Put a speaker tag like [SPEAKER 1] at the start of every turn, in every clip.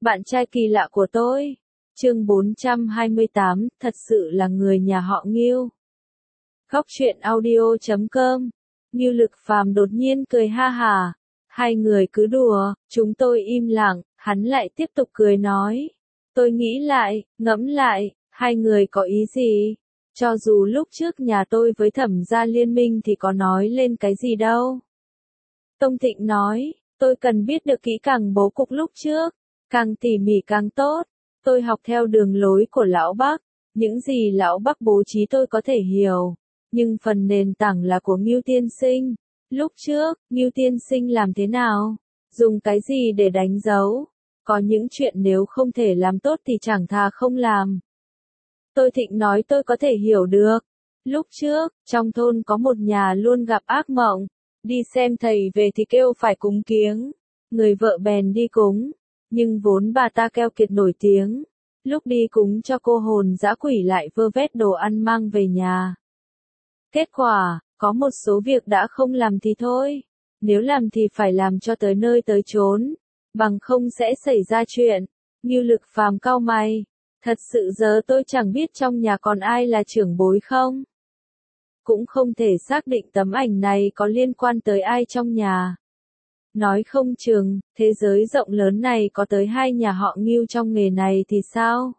[SPEAKER 1] Bạn trai kỳ lạ của tôi. Chương 428, thật sự là người nhà họ Ngưu. Góc truyện audio.com. Ngưu Lực Phàm đột nhiên cười ha hả. Hai người cứ đùa, chúng tôi im lặng, hắn lại tiếp tục cười nói. Tôi nghĩ lại, ngẫm lại, hai người có ý gì? Cho dù lúc trước nhà tôi với Thẩm gia liên minh thì có nói lên cái gì đâu. Tông Thịnh nói, tôi cần biết được kỹ càng bố cục lúc trước, càng tỉ mỉ càng tốt. Tôi học theo đường lối của Lão Bắc, những gì Lão Bắc bố trí tôi có thể hiểu, nhưng phần nền tảng là của Ngưu tiên sinh. Lúc trước, Ngưu tiên sinh làm thế nào? Dùng cái gì để đánh dấu? Có những chuyện nếu không thể làm tốt thì chẳng thà không làm. Tôi Thịnh nói tôi có thể hiểu được. Lúc trước, trong thôn có một nhà luôn gặp ác mộng. Đi xem thầy về thì kêu phải cúng kiếng. Người vợ bèn đi cúng. Nhưng vốn bà ta keo kiệt nổi tiếng. Lúc đi cúng cho cô hồn dã quỷ lại vơ vét đồ ăn mang về nhà. Kết quả, có một số việc đã không làm thì thôi. Nếu làm thì phải làm cho tới nơi tới chốn. Bằng không sẽ xảy ra chuyện. Ngưu Lực Phàm cau mày. Thật sự giờ tôi chẳng biết trong nhà còn ai là trưởng bối không. Cũng không thể xác định tấm ảnh này có liên quan tới ai trong nhà. Nói không chừng, thế giới rộng lớn này có tới hai nhà họ Ngưu trong nghề này thì sao?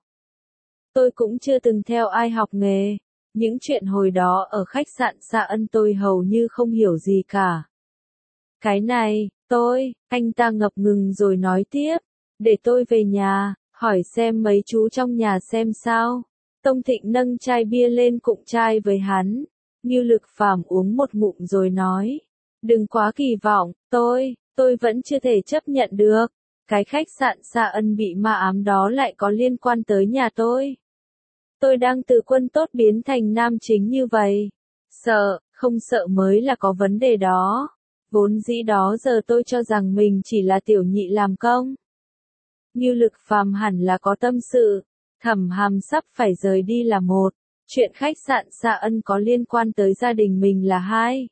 [SPEAKER 1] Tôi cũng chưa từng theo ai học nghề. Những chuyện hồi đó ở khách sạn Sa Ân tôi hầu như không hiểu gì cả. Cái này, anh ta ngập ngừng rồi nói tiếp. Để tôi về nhà, hỏi xem mấy chú trong nhà xem sao. Tông Thịnh nâng chai bia lên cụng chai với hắn. Ngưu Lực Phàm uống một ngụm rồi nói. Đừng quá kỳ vọng, tôi vẫn chưa thể chấp nhận được. Cái khách sạn Sa Ân bị ma ám đó lại có liên quan tới nhà tôi. Tôi đang từ quân tốt biến thành nam chính như vậy. Không sợ mới là có vấn đề đó. Vốn dĩ đó giờ tôi cho rằng mình chỉ là tiểu nhị làm công. Ngưu Lực Phàm hẳn là có tâm sự. Thẩm Hàm sắp phải rời đi là một. Chuyện khách sạn Sa Ân có liên quan tới gia đình mình là hai.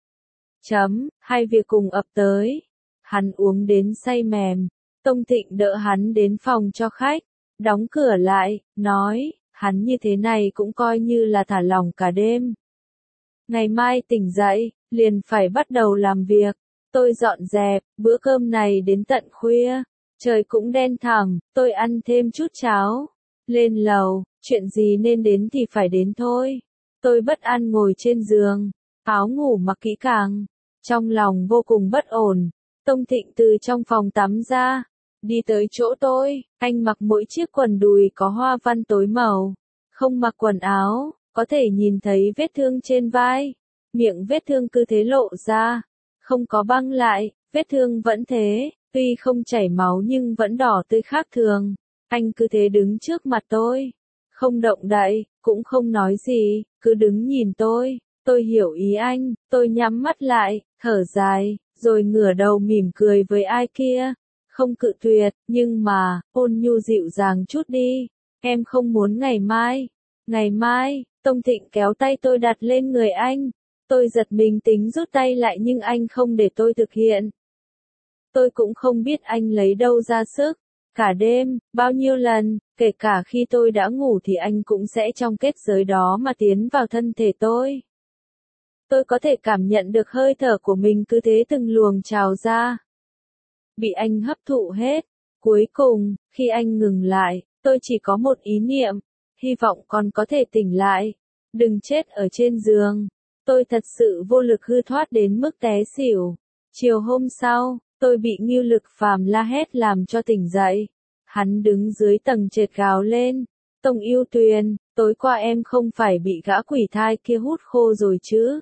[SPEAKER 1] Hai việc cùng ập tới. Hắn uống đến say mềm. Tông Thịnh đỡ hắn đến phòng cho khách. Đóng cửa lại, nói, hắn như thế này cũng coi như là thả lỏng cả đêm. Ngày mai tỉnh dậy, liền phải bắt đầu làm việc. Tôi dọn dẹp, bữa cơm này đến tận khuya. Trời cũng đen thẳm, tôi ăn thêm chút cháo. Lên lầu, chuyện gì nên đến thì phải đến thôi. Tôi bất an ngồi trên giường, áo ngủ mặc kỹ càng. Trong lòng vô cùng bất ổn. Tông Thịnh từ trong phòng tắm ra. Đi tới chỗ tôi, anh mặc mỗi chiếc quần đùi có hoa văn tối màu. Không mặc quần áo, có thể nhìn thấy vết thương trên vai. Miệng vết thương cứ thế lộ ra. Không có băng lại, vết thương vẫn thế, tuy không chảy máu nhưng vẫn đỏ tươi khác thường. Anh cứ thế đứng trước mặt tôi. Không động đậy, cũng không nói gì, cứ đứng nhìn tôi. Tôi hiểu ý anh, tôi nhắm mắt lại, thở dài, rồi ngửa đầu mỉm cười với ai kia. Không cự tuyệt, nhưng mà, ôn nhu dịu dàng chút đi. Em không muốn ngày mai. Ngày mai, Tông Thịnh kéo tay tôi đặt lên người anh. Tôi giật mình tính rút tay lại nhưng anh không để tôi thực hiện. Tôi cũng không biết anh lấy đâu ra sức. Cả đêm, bao nhiêu lần, kể cả khi tôi đã ngủ thì anh cũng sẽ trong kết giới đó mà tiến vào thân thể tôi. Tôi có thể cảm nhận được hơi thở của mình cứ thế từng luồng trào ra. Bị anh hấp thụ hết. Cuối cùng, khi anh ngừng lại, tôi chỉ có một ý niệm. Hy vọng con có thể tỉnh lại. Đừng chết ở trên giường. Tôi thật sự vô lực hư thoát đến mức té xỉu. Chiều hôm sau, tôi bị Ngưu Lực Phàm la hét làm cho tỉnh dậy. Hắn đứng dưới tầng trệt gào lên. Tông Yêu Tuyền, tối qua em không phải bị gã quỷ thai kia hút khô rồi chứ?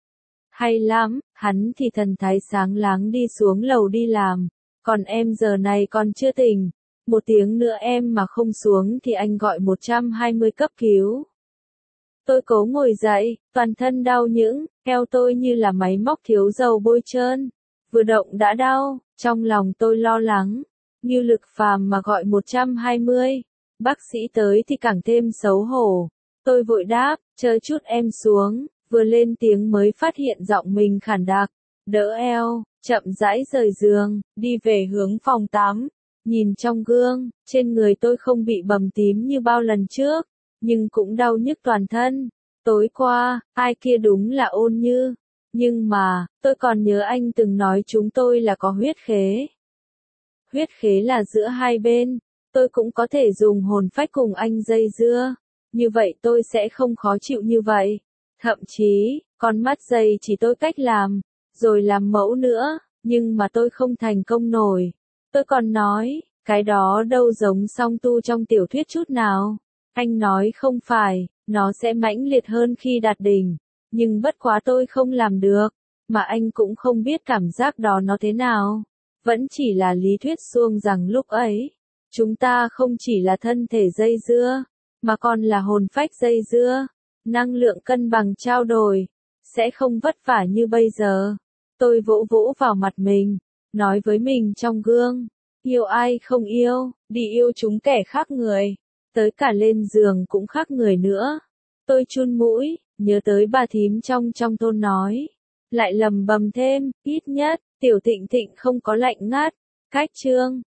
[SPEAKER 1] Hay lắm, hắn thì thần thái sáng láng đi xuống lầu đi làm. Còn em giờ này còn chưa tỉnh. 1 tiếng nữa em mà không xuống thì anh gọi 120 cấp cứu. Tôi cố ngồi dậy, toàn thân đau nhức, eo tôi như là máy móc thiếu dầu bôi trơn. Vừa động đã đau, trong lòng tôi lo lắng. Ngưu Lực Phàm mà gọi 120. Bác sĩ tới thì càng thêm xấu hổ. Tôi vội đáp, chờ chút em xuống. Vừa lên tiếng mới phát hiện giọng mình khản đặc. Đỡ eo, chậm rãi rời giường, đi về hướng phòng tắm. Nhìn trong gương, trên người tôi không bị bầm tím như bao lần trước, nhưng cũng đau nhức toàn thân. Tối qua, ai kia đúng là Ôn Như. Nhưng mà, tôi còn nhớ anh từng nói chúng tôi là có huyết khế. Huyết khế là giữa hai bên, tôi cũng có thể dùng hồn phách cùng anh dây dưa. Như vậy tôi sẽ không khó chịu như vậy. Thậm chí, con mắt dây chỉ tôi cách làm, rồi làm mẫu nữa, nhưng mà tôi không thành công nổi. Tôi còn nói, cái đó đâu giống song tu trong tiểu thuyết chút nào. Anh nói không phải, nó sẽ mãnh liệt hơn khi đạt đỉnh. Nhưng bất quá tôi không làm được, mà anh cũng không biết cảm giác đó nó thế nào. Vẫn chỉ là lý thuyết suông rằng lúc ấy, chúng ta không chỉ là thân thể dây dưa, mà còn là hồn phách dây dưa, năng lượng cân bằng trao đổi, sẽ không vất vả như bây giờ. Tôi vỗ vỗ vào mặt mình, nói với mình trong gương, yêu ai không yêu, đi yêu chúng kẻ khác người, tới cả lên giường cũng khác người nữa. Tôi chun mũi, nhớ tới bà thím trong thôn nói, lại lầm bầm thêm, ít nhất, tiểu Thịnh Thịnh không có lạnh ngắt. Cách chương